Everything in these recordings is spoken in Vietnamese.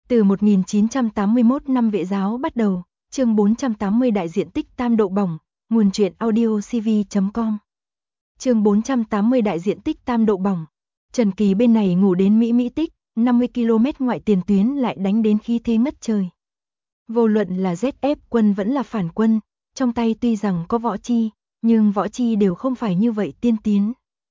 Từ 1981 năm Vệ giáo bắt đầu, chương 480 đại diện tích tam độ bỏng, nguồn truyện audio cv.com. Chương 480 đại diện tích tam độ bỏng. Trần Kỳ bên này ngủ đến Mỹ tích, 50 km ngoại tiền tuyến lại đánh đến khí thế ngất trời. Vô luận là ZF quân vẫn là phản quân, trong tay tuy rằng có võ chi, nhưng võ chi đều không phải như vậy tiên tiến.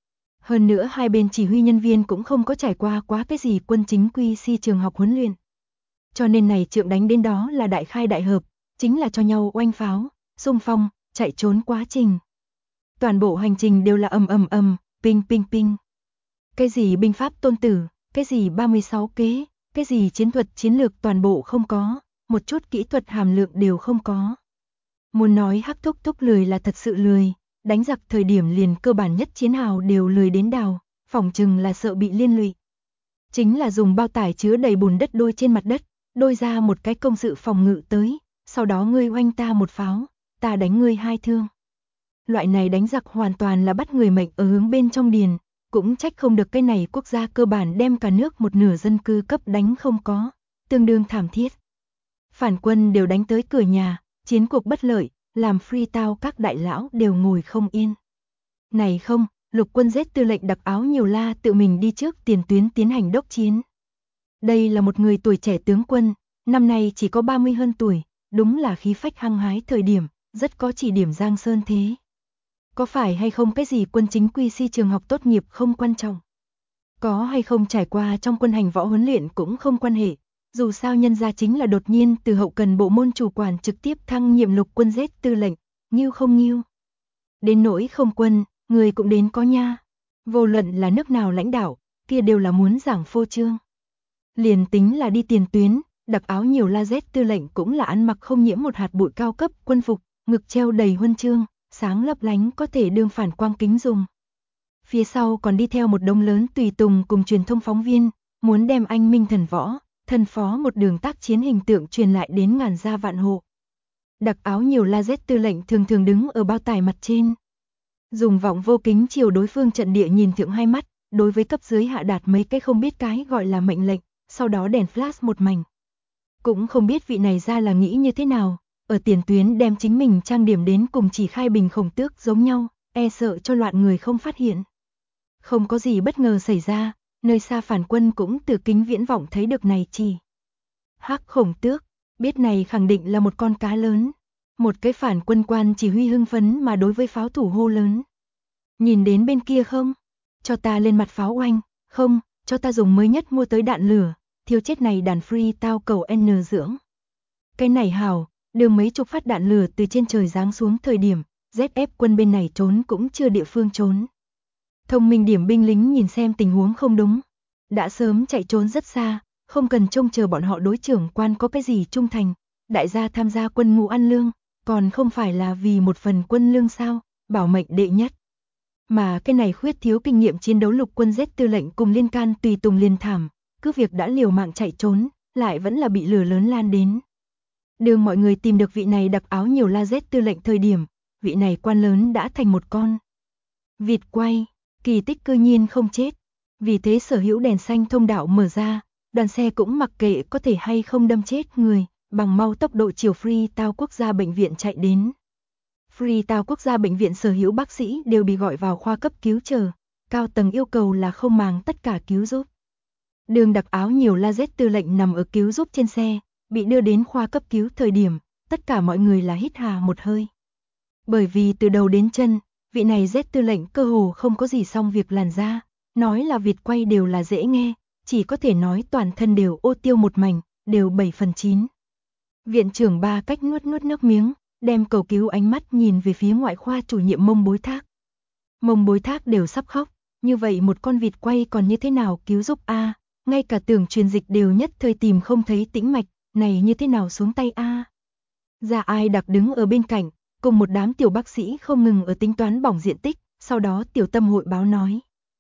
Hơn nữa hai bên chỉ huy nhân viên cũng không có trải qua quá cái gì quân chính quy si trường học huấn luyện. Cho nên này trượng đánh đến đó là đại khai đại hợp, chính là cho nhau oanh pháo, xung phong, chạy trốn quá trình. Toàn bộ hành trình đều là ầm, ping. Cái gì binh pháp tôn tử, cái gì 36 kế, cái gì chiến thuật chiến lược toàn bộ không có, một chút kỹ thuật hàm lượng đều không có. Muốn nói Hắc Thúc Thúc lười là thật sự lười, đánh giặc thời điểm liền cơ bản nhất chiến hào đều lười đến đào, phỏng chừng là sợ bị liên lụy. Chính là dùng bao tải chứa đầy bùn đất đôi trên mặt đất, đôi ra một cái công sự phòng ngự tới, sau đó ngươi oanh ta một pháo, ta đánh ngươi hai thương. Loại này đánh giặc hoàn toàn là bắt người mệnh ở hướng bên trong điền, cũng trách không được cái này quốc gia cơ bản đem cả nước một nửa dân cư cấp đánh không có, tương đương thảm thiết. Phản quân đều đánh tới cửa nhà, chiến cuộc bất lợi, làm Freetown các đại lão đều ngồi không yên. Này không, lục quân Z tư lệnh đặc áo nhiều la tự mình đi trước tiền tuyến tiến hành đốc chiến. Đây là một người tuổi trẻ tướng quân, năm nay chỉ có 30 hơn tuổi, đúng là khí phách hăng hái thời điểm, rất có chỉ điểm Giang Sơn thế. Có phải hay không cái gì quân chính quy si trường học tốt nghiệp không quan trọng. Có hay không trải qua trong quân hành võ huấn luyện cũng không quan hệ, dù sao nhân gia chính là đột nhiên từ hậu cần bộ môn chủ quản trực tiếp thăng nhiệm lục quân Z tư lệnh, nghiêu không nghiêu. Đến nỗi không quân, người cũng đến có nha. Vô luận là nước nào lãnh đạo, kia đều là muốn giảng phô trương. Liền tính là đi tiền tuyến, đặc áo nhiều la Z tư lệnh cũng là ăn mặc không nhiễm một hạt bụi cao cấp quân phục, ngực treo đầy huân chương, sáng lấp lánh có thể đương phản quang kính dùng. Phía sau còn đi theo một đống lớn tùy tùng cùng truyền thông phóng viên, muốn đem anh minh thần võ, thần phó một đường tác chiến hình tượng truyền lại đến ngàn gia vạn hộ. Đặc áo nhiều la Z tư lệnh thường thường đứng ở bao tải mặt trên. Dùng vọng vô kính chiều đối phương trận địa nhìn thượng hai mắt, đối với cấp dưới hạ đạt mấy cái không biết cái gọi là mệnh lệnh, sau đó đèn flash một mảnh. Cũng không biết vị này ra là nghĩ như thế nào, ở tiền tuyến đem chính mình trang điểm đến cùng chỉ khai bình khổng tước giống nhau, e sợ cho loạn người không phát hiện. Không có gì bất ngờ xảy ra, nơi xa phản quân cũng từ kính viễn vọng thấy được này chỉ. Hắc khổng tước, biết này khẳng định là một con cá lớn. Một cái phản quân quan chỉ huy hưng phấn mà đối với pháo thủ hô lớn. Nhìn đến bên kia không? Cho ta lên mặt pháo oanh, không, cho ta dùng mới nhất mua tới đạn lửa, thiêu chết này đàn Freetown cầu N dưỡng. Cái này hào, đường mấy chục phát đạn lửa từ trên trời giáng xuống thời điểm, ZF quân bên này trốn cũng chưa địa phương trốn. Thông minh điểm binh lính nhìn xem tình huống không đúng, đã sớm chạy trốn rất xa, không cần trông chờ bọn họ đối trưởng quan có cái gì trung thành, đại gia tham gia quân ngũ ăn lương, còn không phải là vì một phần quân lương sao, bảo mệnh đệ nhất. Mà cái này khuyết thiếu kinh nghiệm chiến đấu lục quân Z tư lệnh cùng liên can tùy tùng liên thảm, cứ việc đã liều mạng chạy trốn, lại vẫn là bị lửa lớn lan đến. Đường mọi người tìm được vị này đặc áo nhiều la Z tư lệnh thời điểm, vị này quan lớn đã thành một con vịt quay, kỳ tích cư nhiên không chết. Vì thế sở hữu đèn xanh thông đạo mở ra, đoàn xe cũng mặc kệ có thể hay không đâm chết người, bằng mau tốc độ chiều Freetown quốc gia bệnh viện chạy đến. Freetown quốc gia bệnh viện sở hữu bác sĩ đều bị gọi vào khoa cấp cứu chờ, cao tầng yêu cầu là không màng tất cả cứu giúp. Đường đặc áo nhiều la Z tư lệnh nằm ở cứu giúp trên xe, bị đưa đến khoa cấp cứu thời điểm, tất cả mọi người là hít hà một hơi. Bởi vì từ đầu đến chân, vị này Z tư lệnh cơ hồ không có gì xong việc làn da, nói là vịt quay đều là dễ nghe, chỉ có thể nói toàn thân đều ô tiêu một mảnh, đều 7/9. Viện trưởng ba cách nuốt nước miếng, đem cầu cứu ánh mắt nhìn về phía ngoại khoa chủ nhiệm Mông Bối Thác. Mông Bối Thác đều sắp khóc, như vậy một con vịt quay còn như thế nào cứu giúp a? Ngay cả tưởng truyền dịch đều nhất thời tìm không thấy tĩnh mạch, này như thế nào xuống tay a? Gia Ai đặc đứng ở bên cạnh, cùng một đám tiểu bác sĩ không ngừng ở tính toán bỏng diện tích, sau đó tiểu tâm hội báo nói.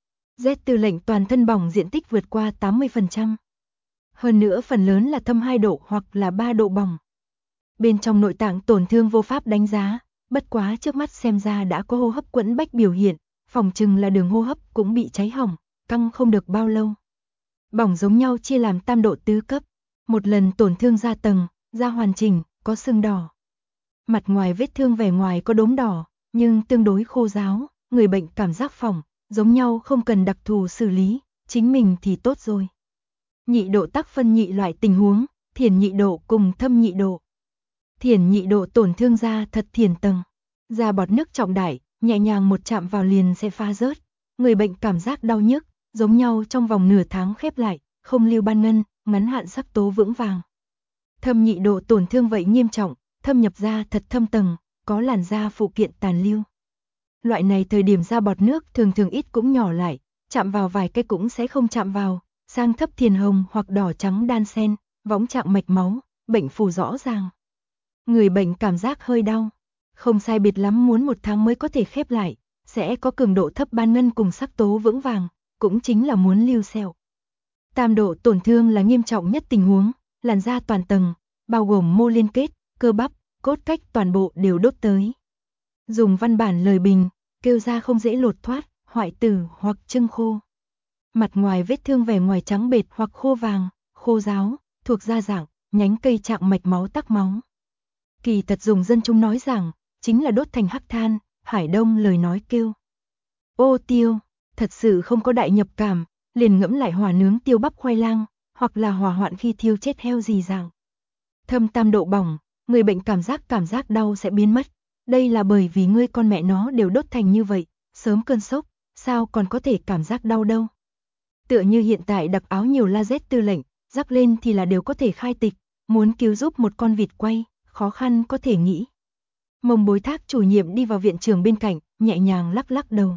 Z tư lệnh toàn thân bỏng diện tích vượt qua 80%. Hơn nữa phần lớn là thâm 2 độ hoặc là 3 độ bỏng. Bên trong nội tạng tổn thương vô pháp đánh giá, bất quá trước mắt xem ra đã có hô hấp quẫn bách biểu hiện, phòng chừng là đường hô hấp cũng bị cháy hỏng, căng không được bao lâu. Bỏng giống nhau chia làm tam độ tứ cấp, Một lần tổn thương da tầng, da hoàn chỉnh, có sưng đỏ. Mặt ngoài vết thương vẻ ngoài có đốm đỏ, nhưng tương đối khô ráo, người bệnh cảm giác phỏng, giống nhau không cần đặc thù xử lý, chính mình thì tốt rồi. Nhị độ tắc phân nhị loại tình huống, thiển nhị độ cùng thâm nhị độ. Thiển nhị độ tổn thương da thật thiển tầng, da bọt nước trọng đại, nhẹ nhàng một chạm vào liền sẽ phá rớt. Người bệnh cảm giác đau nhức, giống nhau trong vòng nửa tháng khép lại, không lưu ban ngân, ngắn hạn sắc tố vững vàng. Thâm nhị độ tổn thương vậy nghiêm trọng, thâm nhập da thật thâm tầng, có làn da phụ kiện tàn lưu. Loại này thời điểm da bọt nước thường thường ít cũng nhỏ lại, chạm vào vài cái cũng sẽ không chạm vào, sang thấp thiền hồng hoặc đỏ trắng đan xen, võng trạng mạch máu, bệnh phù rõ ràng. Người bệnh cảm giác hơi đau, không sai biệt lắm muốn 1 tháng mới có thể khép lại, sẽ có cường độ thấp ban ngân cùng sắc tố vững vàng, cũng chính là muốn lưu sẹo. Tam độ tổn thương là nghiêm trọng nhất tình huống, làn da toàn tầng, bao gồm mô liên kết, cơ bắp, cốt cách toàn bộ đều đốt tới. Dùng văn bản lời bình, kêu da không dễ lột thoát, hoại tử hoặc trưng khô. Mặt ngoài vết thương vẻ ngoài trắng bệt hoặc khô vàng, khô ráo, thuộc da dạng, nhánh cây trạng mạch máu tắc máu. Kỳ thật dùng dân chúng nói rằng, chính là đốt thành hắc than, Hải Đông lời nói kêu. Ô tiêu, thật sự không có đại nhập cảm, liền ngẫm lại hỏa nướng tiêu bắp khoai lang, hoặc là hỏa hoạn khi thiêu chết heo gì dạng. Thâm tam độ bỏng, người bệnh cảm giác đau sẽ biến mất. Đây là bởi vì ngươi con mẹ nó đều đốt thành như vậy, sớm cơn sốc, sao còn có thể cảm giác đau đâu. Tựa như hiện tại đặc áo nhiều laser tư lệnh, rắc lên thì là đều có thể khai tịch, muốn cứu giúp một con vịt quay, khó khăn có thể nghĩ. Mông Bối Thác chủ nhiệm đi vào viện trưởng bên cạnh, nhẹ nhàng lắc lắc đầu.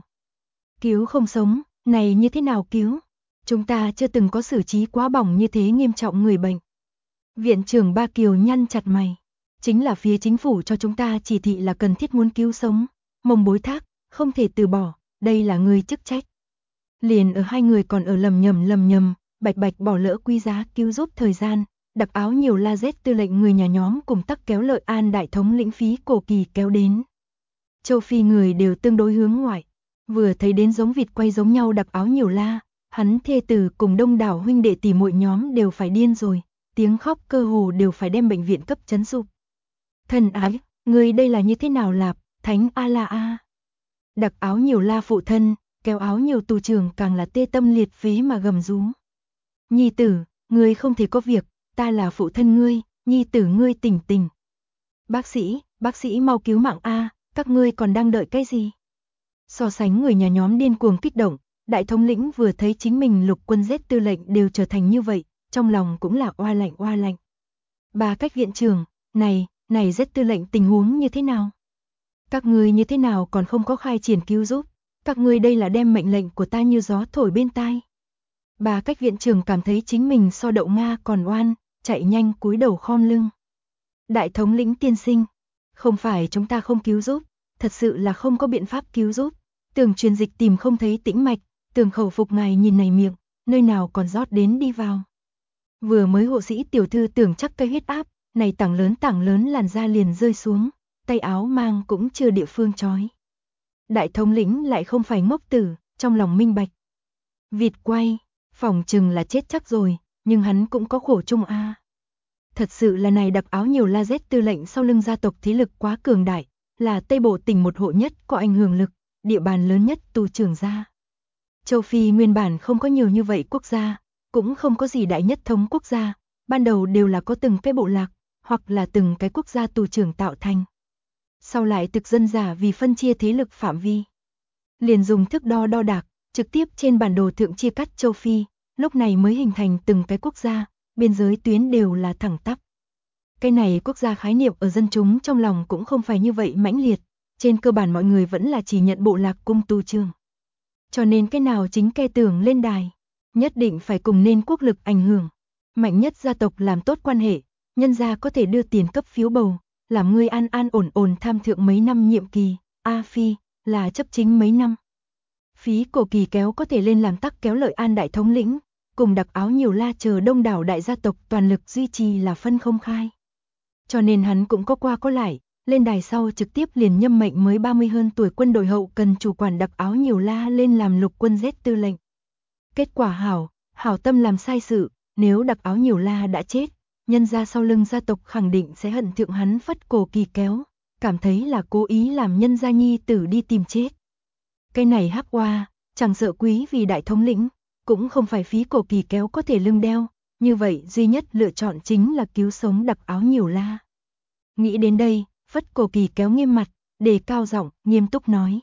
Cứu không sống, này như thế nào cứu? Chúng ta chưa từng có xử trí quá bỏng như thế nghiêm trọng người bệnh. Viện trưởng Ba Kiều nhăn chặt mày. Chính là phía chính phủ cho chúng ta chỉ thị là cần thiết muốn cứu sống. Mông Bối Thác, không thể từ bỏ, đây là người chức trách. Liền ở hai người còn ở lầm nhầm, bạch bạch bỏ lỡ quý giá cứu giúp thời gian. Đặc áo nhiều laser tư lệnh người nhà nhóm cùng tắc kéo Lợi An đại thống lĩnh Phí Cổ Kỳ kéo đến. Châu Phi người đều tương đối hướng ngoại, vừa thấy đến giống vịt quay giống nhau đặc áo nhiều la, hắn thê tử cùng đông đảo huynh đệ tỷ muội nhóm đều phải điên rồi, tiếng khóc cơ hồ đều phải đem bệnh viện cấp chấn sụp. Thần ái, người đây là như thế nào lạp, thánh a la a. Đặc áo nhiều la phụ thân, kéo áo nhiều tù trưởng càng là tê tâm liệt phế mà gầm rú. Nhi tử, ngươi không thể có việc, ta là phụ thân ngươi, nhi tử ngươi tỉnh tỉnh. Bác sĩ mau cứu mạng a, các ngươi còn đang đợi cái gì? So sánh người nhà nhóm điên cuồng kích động, đại thống lĩnh vừa thấy chính mình lục quân Z tư lệnh đều trở thành như vậy, trong lòng cũng là oa lạnh. Bà Cách viện trưởng, này Z tư lệnh tình huống như thế nào? Các ngươi như thế nào còn không có khai triển cứu giúp? Các ngươi đây là đem mệnh lệnh của ta như gió thổi bên tai. Bà Cách viện trưởng cảm thấy chính mình so đậu Nga còn oan, chạy nhanh cúi đầu khom lưng. Đại thống lĩnh tiên sinh, không phải chúng ta không cứu giúp, thật sự là không có biện pháp cứu giúp. Tường truyền dịch tìm không thấy tĩnh mạch, tường khẩu phục ngài nhìn này miệng, nơi nào còn rót đến đi vào. Vừa mới hộ sĩ tiểu thư tưởng chắc cây huyết áp, này tảng lớn làn da liền rơi xuống, tay áo mang cũng chưa địa phương trói. Đại thống lĩnh lại không phải ngốc tử, trong lòng minh bạch. Vịt quay, phỏng chừng là chết chắc rồi, nhưng hắn cũng có khổ chung a. Thật sự là này đặc áo nhiều laser tư lệnh sau lưng gia tộc thế lực quá cường đại, là Tây Bộ tỉnh một hộ nhất có ảnh hưởng lực, địa bàn lớn nhất tù trưởng gia. Châu Phi nguyên bản không có nhiều như vậy quốc gia, cũng không có gì đại nhất thống quốc gia, ban đầu đều là có từng cái bộ lạc, hoặc là từng cái quốc gia tù trưởng tạo thành. Sau lại thực dân giả vì phân chia thế lực phạm vi, liền dùng thước đo đạc, trực tiếp trên bản đồ thượng chia cắt châu Phi, lúc này mới hình thành từng cái quốc gia, biên giới tuyến đều là thẳng tắp. Cái này quốc gia khái niệm ở dân chúng trong lòng cũng không phải như vậy mãnh liệt, trên cơ bản mọi người vẫn là chỉ nhận bộ lạc cung tu trường. Cho nên cái nào chính ke tưởng lên đài, nhất định phải cùng nên quốc lực ảnh hưởng. Mạnh nhất gia tộc làm tốt quan hệ, nhân gia có thể đưa tiền cấp phiếu bầu, làm ngươi an ổn tham thượng mấy năm nhiệm kỳ, A Phi, là chấp chính mấy năm. Phí Cổ Kỳ kéo có thể lên làm tắc kéo Lợi An đại thống lĩnh, cùng đặc áo nhiều la chờ đông đảo đại gia tộc toàn lực duy trì là phân không khai. Cho nên hắn cũng có qua có lại, lên đài sau trực tiếp liền nhâm mệnh mới 30 hơn tuổi quân đội hậu cần chủ quản đặc áo nhiều la lên làm lục quân Z tư lệnh. Kết quả hảo tâm làm sai sự, nếu đặc áo nhiều la đã chết, nhân gia sau lưng gia tộc khẳng định sẽ hận thượng hắn Phất Cổ Kỳ Kéo, cảm thấy là cố ý làm nhân gia nhi tử đi tìm chết. Cái này hắc oa, chẳng sợ quý vì đại thống lĩnh, cũng không phải phí Cổ Kỳ Kéo có thể lưng đeo, như vậy duy nhất lựa chọn chính là cứu sống Đặc Áo Nhiều La. Nghĩ đến đây, Phất Cổ Kỳ Kéo nghiêm mặt, đề cao giọng, nghiêm túc nói.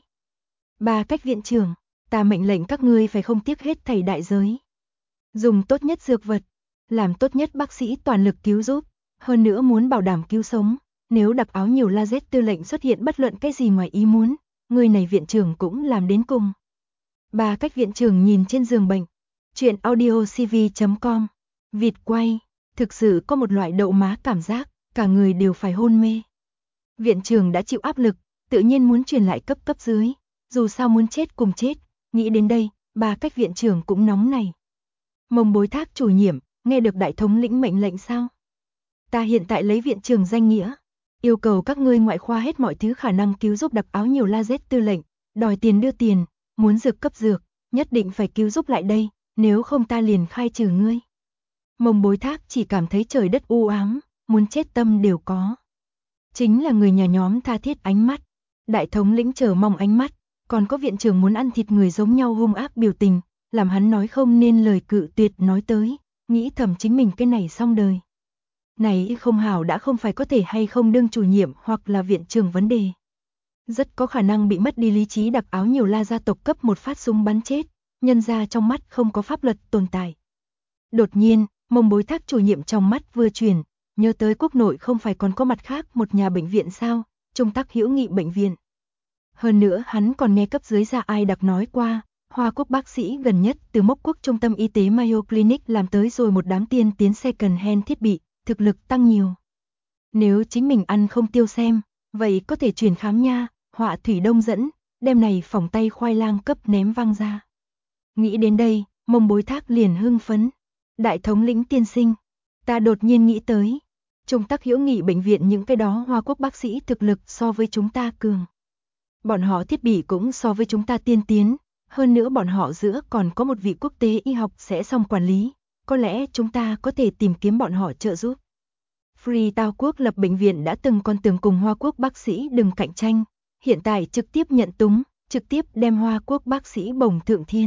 Ba Cách viện trưởng, ta mệnh lệnh các ngươi phải không tiếc hết thảy đại giới. Dùng tốt nhất dược vật, làm tốt nhất bác sĩ toàn lực cứu giúp, hơn nữa muốn bảo đảm cứu sống, nếu Đặc Áo Nhiều La Z tư lệnh xuất hiện bất luận cái gì ngoài ý muốn, người này viện trưởng cũng làm đến cùng. Ba Cách viện trưởng nhìn trên giường bệnh, truyện audiocv.com, vịt quay, thực sự có một loại đậu má cảm giác, cả người đều phải hôn mê. Viện trưởng đã chịu áp lực, tự nhiên muốn truyền lại cấp dưới, dù sao muốn chết cùng chết, nghĩ đến đây, Ba Cách viện trưởng cũng nóng này. Mông Bối Thác chủ nhiệm, nghe được đại thống lĩnh mệnh lệnh sao? Ta hiện tại lấy viện trưởng danh nghĩa, yêu cầu các ngươi ngoại khoa hết mọi thứ khả năng cứu giúp Đặc Áo Nhiều La Z tư lệnh, đòi tiền đưa tiền, muốn dược cấp dược, nhất định phải cứu giúp lại đây, nếu không ta liền khai trừ ngươi. Mông Bối Thác chỉ cảm thấy trời đất u ám, muốn chết tâm đều có. Chính là người nhà nhóm tha thiết ánh mắt, đại thống lĩnh chờ mong ánh mắt, còn có viện trưởng muốn ăn thịt người giống nhau hung ác biểu tình, làm hắn nói không nên lời cự tuyệt nói tới, nghĩ thầm chính mình cái này xong đời. Này không hảo đã không phải có thể hay không đương chủ nhiệm hoặc là viện trưởng vấn đề. Rất có khả năng bị mất đi lý trí Đặc Áo Nhiều La gia tộc cấp một phát súng bắn chết, nhân ra trong mắt không có pháp luật tồn tại. Đột nhiên, Mông Bối Thác chủ nhiệm trong mắt vừa chuyển, nhớ tới quốc nội không phải còn có mặt khác một nhà bệnh viện sao, Trung Tắc Hữu Nghị bệnh viện. Hơn nữa hắn còn nghe cấp dưới ra ai đặc nói qua, Hoa Quốc bác sĩ gần nhất từ Mốc Quốc trung tâm y tế Mayo Clinic làm tới rồi một đám tiên tiến second hand thiết bị, thực lực tăng nhiều. Nếu chính mình ăn không tiêu xem, vậy có thể chuyển khám nha, họa thủy đông dẫn, đem này phỏng tay khoai lang cấp ném văng ra. Nghĩ đến đây, Mông Bối Thác liền hưng phấn. Đại thống lĩnh tiên sinh, ta đột nhiên nghĩ tới, Trung Tắc Hữu Nghị bệnh viện những cái đó Hoa Quốc bác sĩ thực lực so với chúng ta cường. Bọn họ thiết bị cũng so với chúng ta tiên tiến, hơn nữa bọn họ giữa còn có một vị quốc tế y học sẽ xong quản lý, có lẽ chúng ta có thể tìm kiếm bọn họ trợ giúp. Freetown quốc lập bệnh viện đã từng còn tưởng cùng Hoa Quốc bác sĩ đừng cạnh tranh, hiện tại trực tiếp nhận túng, trực tiếp đem Hoa Quốc bác sĩ bổng thượng thiên.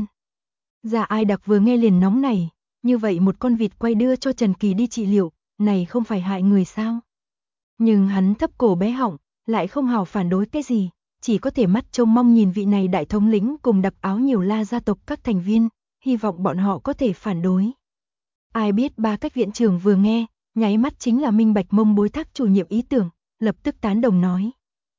Dạ ai đặc vừa nghe liền nóng này, như vậy một con vịt quay đưa cho Trần Kỳ đi trị liệu, này không phải hại người sao? Nhưng hắn thấp cổ bé họng, lại không hào phản đối cái gì, chỉ có thể mắt trông mong nhìn vị này đại thống lĩnh cùng Đặc Áo Nhiều La gia tộc các thành viên, hy vọng bọn họ có thể phản đối. Ai biết Ba Cách viện trưởng vừa nghe, nháy mắt chính là minh bạch Mông Bối Thác chủ nhiệm ý tưởng, lập tức tán đồng nói.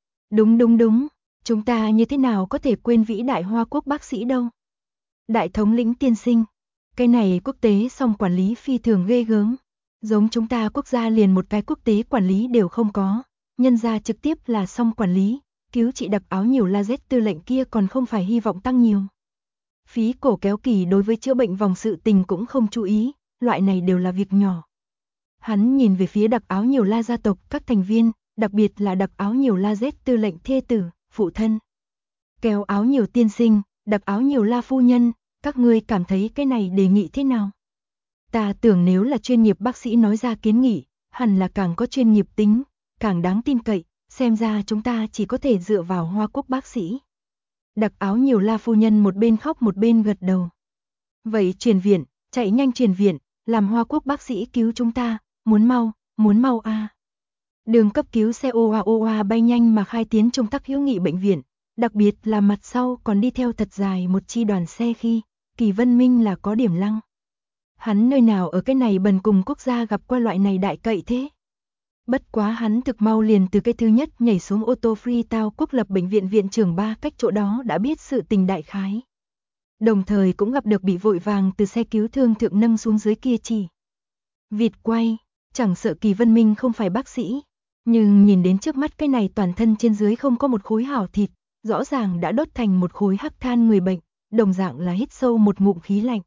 Đúng, chúng ta như thế nào có thể quên vĩ đại Hoa Quốc bác sĩ đâu? Đại thống lĩnh tiên sinh, cái này quốc tế song quản lý phi thường ghê gớm, giống chúng ta quốc gia liền một cái quốc tế quản lý đều không có, nhân ra trực tiếp là song quản lý, cứu trị Đặc Áo Nhiều La Z tư lệnh kia còn không phải hy vọng tăng nhiều. Phí Cổ Kéo Kỳ đối với chữa bệnh vòng sự tình cũng không chú ý, loại này đều là việc nhỏ. Hắn nhìn về phía Đặc Áo Nhiều La gia tộc các thành viên, đặc biệt là Đặc Áo Nhiều La Z tư lệnh thê tử, phụ thân. Kéo Áo Nhiều tiên sinh, Đặc Áo Nhiều La phu nhân, các ngươi cảm thấy cái này đề nghị thế nào? Ta tưởng nếu là chuyên nghiệp bác sĩ nói ra kiến nghị, hẳn là càng có chuyên nghiệp tính, càng đáng tin cậy, xem ra chúng ta chỉ có thể dựa vào Hoa Quốc bác sĩ. Đặc Áo Nhiều La phu nhân một bên khóc một bên gật đầu. Vậy truyền viện, chạy nhanh truyền viện, làm Hoa Quốc bác sĩ cứu chúng ta, muốn mau a. Đường cấp cứu xe oa bay nhanh mà khai tiến Trung Tắc Hữu Nghị bệnh viện, đặc biệt là mặt sau còn đi theo thật dài một chi đoàn xe khi, Kỳ Vân Minh là có điểm lăng. Hắn nơi nào ở cái này bần cùng quốc gia gặp qua loại này đại cậy thế. Bất quá hắn thực mau liền từ cái thứ nhất nhảy xuống ô tô Freetown quốc lập bệnh viện viện trưởng Ba Cách chỗ đó đã biết sự tình đại khái. Đồng thời cũng gặp được bị vội vàng từ xe cứu thương thượng nâng xuống dưới kia chỉ. Vịt quay, chẳng sợ Kỳ Vân Minh không phải bác sĩ, nhưng nhìn đến trước mắt cái này toàn thân trên dưới không có một khối hảo thịt, rõ ràng đã đốt thành một khối hắc than người bệnh, đồng dạng là hít sâu một ngụm khí lạnh.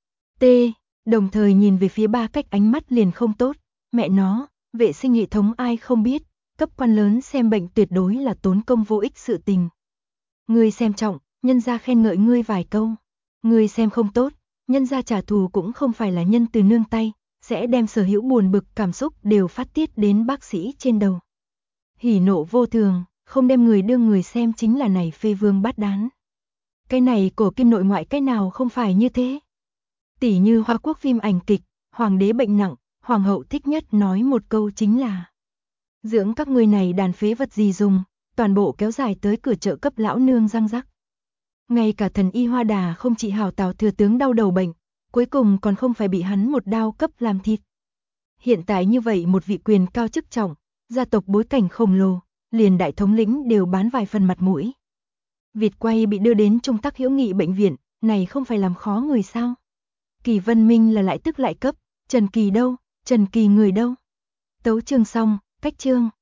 Đồng thời nhìn về phía Ba Cách ánh mắt liền không tốt, mẹ nó, vệ sinh hệ thống ai không biết, cấp quan lớn xem bệnh tuyệt đối là tốn công vô ích sự tình. Ngươi xem trọng, nhân gia khen ngợi ngươi vài câu, ngươi xem không tốt, nhân gia trả thù cũng không phải là nhân từ nương tay, sẽ đem sở hữu buồn bực cảm xúc đều phát tiết đến bác sĩ trên đầu. Hỉ nộ vô thường, không đem người đương người xem chính là này phê vương bát đán. Cái này cổ kim nội ngoại cái nào không phải như thế. Tỉ như Hoa Quốc phim ảnh kịch, hoàng đế bệnh nặng, hoàng hậu thích nhất nói một câu chính là: dưỡng các ngươi này đàn phế vật gì dùng, toàn bộ kéo dài tới cửa chợ cấp lão nương răng rắc. Ngay cả thần y Hoa Đà không trị hảo Tào thừa tướng đau đầu bệnh, cuối cùng còn không phải bị hắn một đao cấp làm thịt. Hiện tại như vậy một vị quyền cao chức trọng, gia tộc bối cảnh khổng lồ, liền đại thống lĩnh đều bán vài phần mặt mũi. Vịt quay bị đưa đến Trung Tắc Hữu Nghị bệnh viện, này không phải làm khó người sao? Kỳ Vân Minh là lại tức lại cấp, Trần Kỳ đâu, Trần Kỳ người đâu? Tấu chương xong, cách chương.